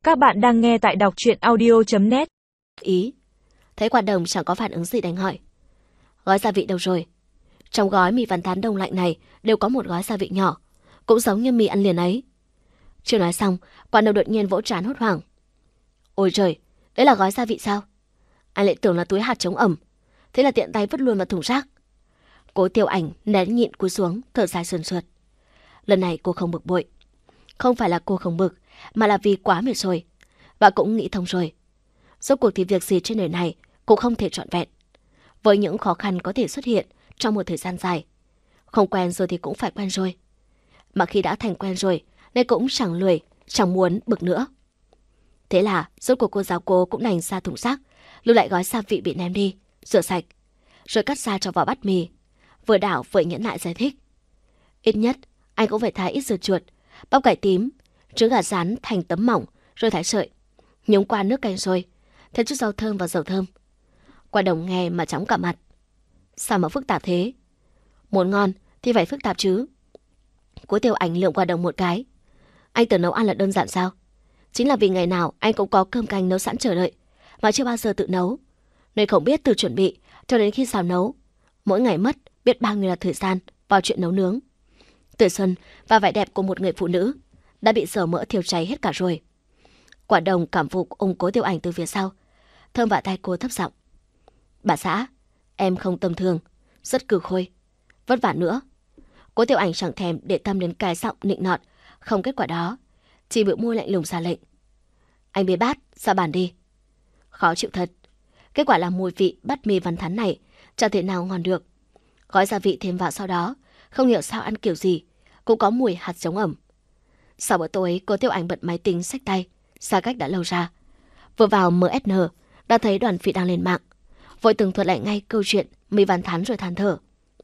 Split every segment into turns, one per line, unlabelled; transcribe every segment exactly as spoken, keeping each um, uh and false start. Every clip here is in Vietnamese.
Các bạn đang nghe tại đọc truyện audio chấm net.
Ý. Thấy Quản Đồng chẳng có phản ứng gì, đành hỏi: Gói gia vị đâu rồi? Trong gói mì Văn Thán đông lạnh này đều có một gói gia vị nhỏ, cũng giống như mì ăn liền ấy. Chưa nói xong, Quản Đồng đột nhiên vỗ trán hốt hoảng: Ôi trời, đấy là gói gia vị sao? Anh lại tưởng là túi hạt chống ẩm, thế là tiện tay vứt luôn vào thùng rác. Cố Tiểu Ảnh nén nhịn cúi xuống, thở dài sườn sượt. Lần này cô không bực bội. Không phải là cô không bực, mà là vì quá mệt rồi, và cũng nghĩ thông rồi. Rốt cuộc thì việc gì trên đời này cũng không thể trọn vẹn. Với những khó khăn có thể xuất hiện trong một thời gian dài, không quen rồi thì cũng phải quen rồi. Mà khi đã thành quen rồi, nên cũng chẳng lười, chẳng muốn bực nữa. Thế là rốt cuộc cô giáo Cố cũng đành ra thùng rác, lưu lại gói gia vị bị ném đi, rửa sạch, rồi cắt ra cho vào bát mì. Vừa đảo vừa nhẫn nại giải thích: Ít nhất anh cũng phải thái ít dưa chuột, bắp cải tím, trứng gà rán thành tấm mỏng, rồi thái sợi, nhúng qua nước canh sôi, thêm chút rau thơm và dầu thơm. Quản Đồng nghe mà chóng cả mặt. Sao mà phức tạp thế? Muốn ngon thì phải phức tạp chứ. Cố Tiểu Ảnh lườm Quản Đồng một cái. Anh tưởng nấu ăn là đơn giản sao? Chính là vì ngày nào anh cũng có cơm canh nấu sẵn chờ đợi, mà chưa bao giờ tự nấu, nên không biết từ chuẩn bị cho đến khi xào nấu. Mỗi ngày mất biết bao nhiêu là thời gian vào chuyện nấu nướng. Tuổi xuân và vẻ đẹp của một người phụ nữ đã bị dầu mỡ thiêu cháy hết cả rồi. Quản Đồng cảm phục ôm Cố Tiểu Ảnh từ phía sau, thơm vạ tay cô thấp giọng: Bà xã, em không tầm thường, rất cừ khôi, vất vả nữa. Cố Tiểu Ảnh chẳng thèm để tâm đến cái giọng nịnh nọt không kết quả đó, chỉ bĩu môi lạnh lùng ra lệnh: Anh bê bát ra bàn đi. Khó chịu thật. Kết quả là mùi vị bát mì Văn Thán này chẳng thể nào ngon được. Gói gia vị thêm vào sau đó, không hiểu sao ăn kiểu gì cũng có mùi hạt giống ẩm. Sau bữa tối, Cố Tiểu Ảnh bật máy tính xách tay, xa cách đã lâu ra. Vừa vào em ét en đã thấy Đoàn Phỉ đang lên mạng, vội tường thuật lại ngay câu chuyện mì Văn Thán rồi than thở: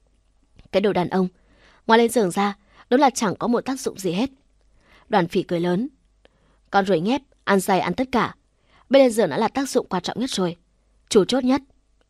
Cái đồ đàn ông, ngoài lên giường ra, đúng là chẳng có một tác dụng gì hết. Đoàn Phỉ cười lớn: Con ruồi nhép, ăn dày ăn tất cả, bên lên giường đã là tác dụng quan trọng nhất rồi, chủ chốt nhất.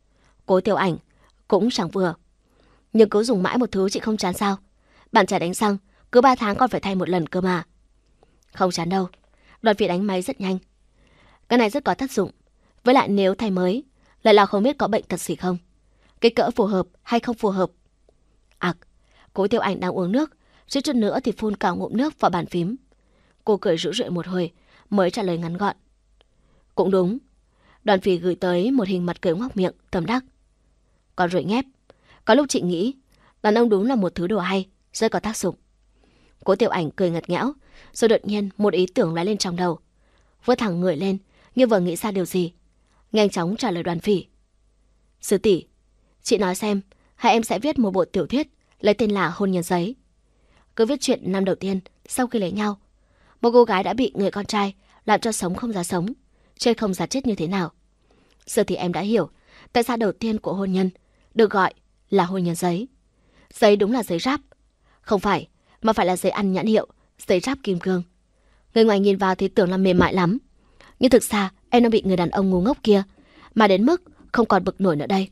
Cố Tiểu Ảnh cũng chẳng vừa: Nhưng cứ dùng mãi một thứ chị không chán sao? Bạn trẻ đánh răng cứ ba tháng còn phải thay một lần cơ mà. Không chán đâu. Đoàn Phỉ đánh máy rất nhanh. Cái này rất có tác dụng. Với lại nếu thay mới, lại là không biết có bệnh tật gì không, kích cỡ phù hợp hay không phù hợp. À, Cố Tiểu Ảnh đang uống nước, suýt chút nữa thì phun cả ngụm nước vào bàn phím. Cô cười rũ rượi một hồi mới trả lời ngắn gọn: Cũng đúng. Đoàn Phỉ gửi tới một hình mặt cười ngoác miệng tâm đắc: Con ruồi nhép, có lúc chị nghĩ đàn ông đúng là một thứ đồ hay, rất có tác dụng. Cố Tiểu Ảnh cười ngặt nghẽo, rồi đột nhiên một ý tưởng lóe lên trong đầu, vươn thẳng người lên như vừa nghĩ ra điều gì, nhanh chóng trả lời Đoàn Phỉ: Sư tỷ, chị nói xem, hai em sẽ viết một bộ tiểu thuyết lấy tên là Hôn nhân giấy. Cứ viết chuyện năm đầu tiên sau khi lấy nhau, một cô gái đã bị người con trai làm cho sống không ra sống, chết không ra chết như thế nào. Giờ thì em đã hiểu tại sao đầu tiên của hôn nhân được gọi là hôn nhân giấy. Giấy đúng là giấy ráp, không phải, mà phải là giấy ăn nhãn hiệu, giấy ráp kim cương. Người ngoài nhìn vào thì tưởng là mềm mại lắm, nhưng thực ra em đang bị người đàn ông ngu ngốc kia mà đến mức không còn bực nổi nữa đây.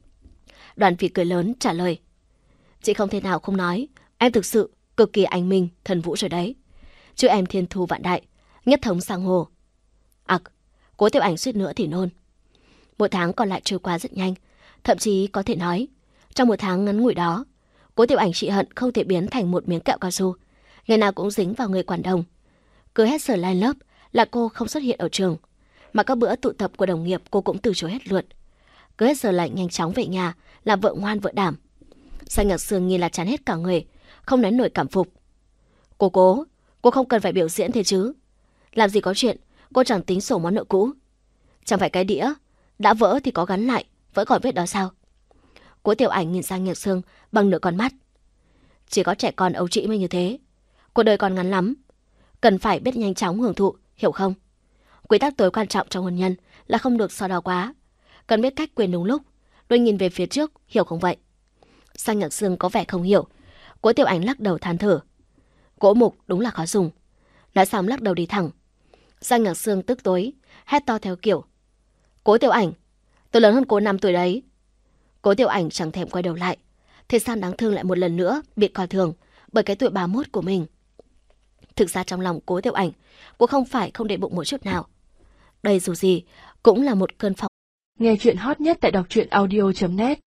Đoàn Phỉ cười lớn trả lời: Chị không thể nào không nói, em thực sự cực kỳ anh minh thần vũ rồi đấy. Chứ em thiên thu vạn đại, nhất thống sang hồ. Ặc, à, Cố Tiểu Ảnh suýt nữa thì nôn. Một tháng còn lại trôi qua rất nhanh, thậm chí có thể nói trong một tháng ngắn ngủi đó, Cố Tiểu Ảnh chị hận không thể biến thành một miếng kẹo cao su, ngày nào cũng dính vào người Quản Đồng. Cứ hết giờ lên lớp là cô không xuất hiện ở trường, mà các bữa tụ tập của đồng nghiệp cô cũng từ chối hết lượt. Cứ hết giờ lại nhanh chóng về nhà làm vợ ngoan vợ đảm. Xanh Ngạc Sương nhìn là chán hết cả người, không nén nổi cảm phục. Cô Cố, cô không cần phải biểu diễn thế chứ. Làm gì có chuyện cô chẳng tính sổ món nợ cũ. Chẳng phải cái đĩa đã vỡ thì có gắn lại, vẫn còn vết đó sao? Cố Tiểu Ảnh nhìn sang Nhạc Sương bằng nửa con mắt. Chỉ có trẻ con ấu trĩ mới như thế. Cuộc đời còn ngắn lắm, cần phải biết nhanh chóng hưởng thụ, hiểu không? Quy tắc tối quan trọng trong hôn nhân là không được so đo quá, cần biết cách quên đúng lúc, đôi nhìn về phía trước, hiểu không vậy? Sang Nhạc Sương có vẻ không hiểu. Cố Tiểu Ảnh lắc đầu than thở: Gỗ mục đúng là khó dùng. Nói xong lắc đầu đi thẳng. Sang Nhạc Sương tức tối hét to theo kiểu: Cố Tiểu Ảnh, tôi lớn hơn cô năm tuổi đấy. Cố Tiểu Ảnh chẳng thèm quay đầu lại. Thế San đáng thương lại một lần nữa bị coi thường bởi cái tuổi ba mươi mốt của mình. Thực ra trong lòng Cố Tiểu Ảnh cũng không phải không để bụng một chút nào. Đây dù gì cũng là một cơn phong.
Nghe chuyện hot nhất tại đọc truyện audio chấm net.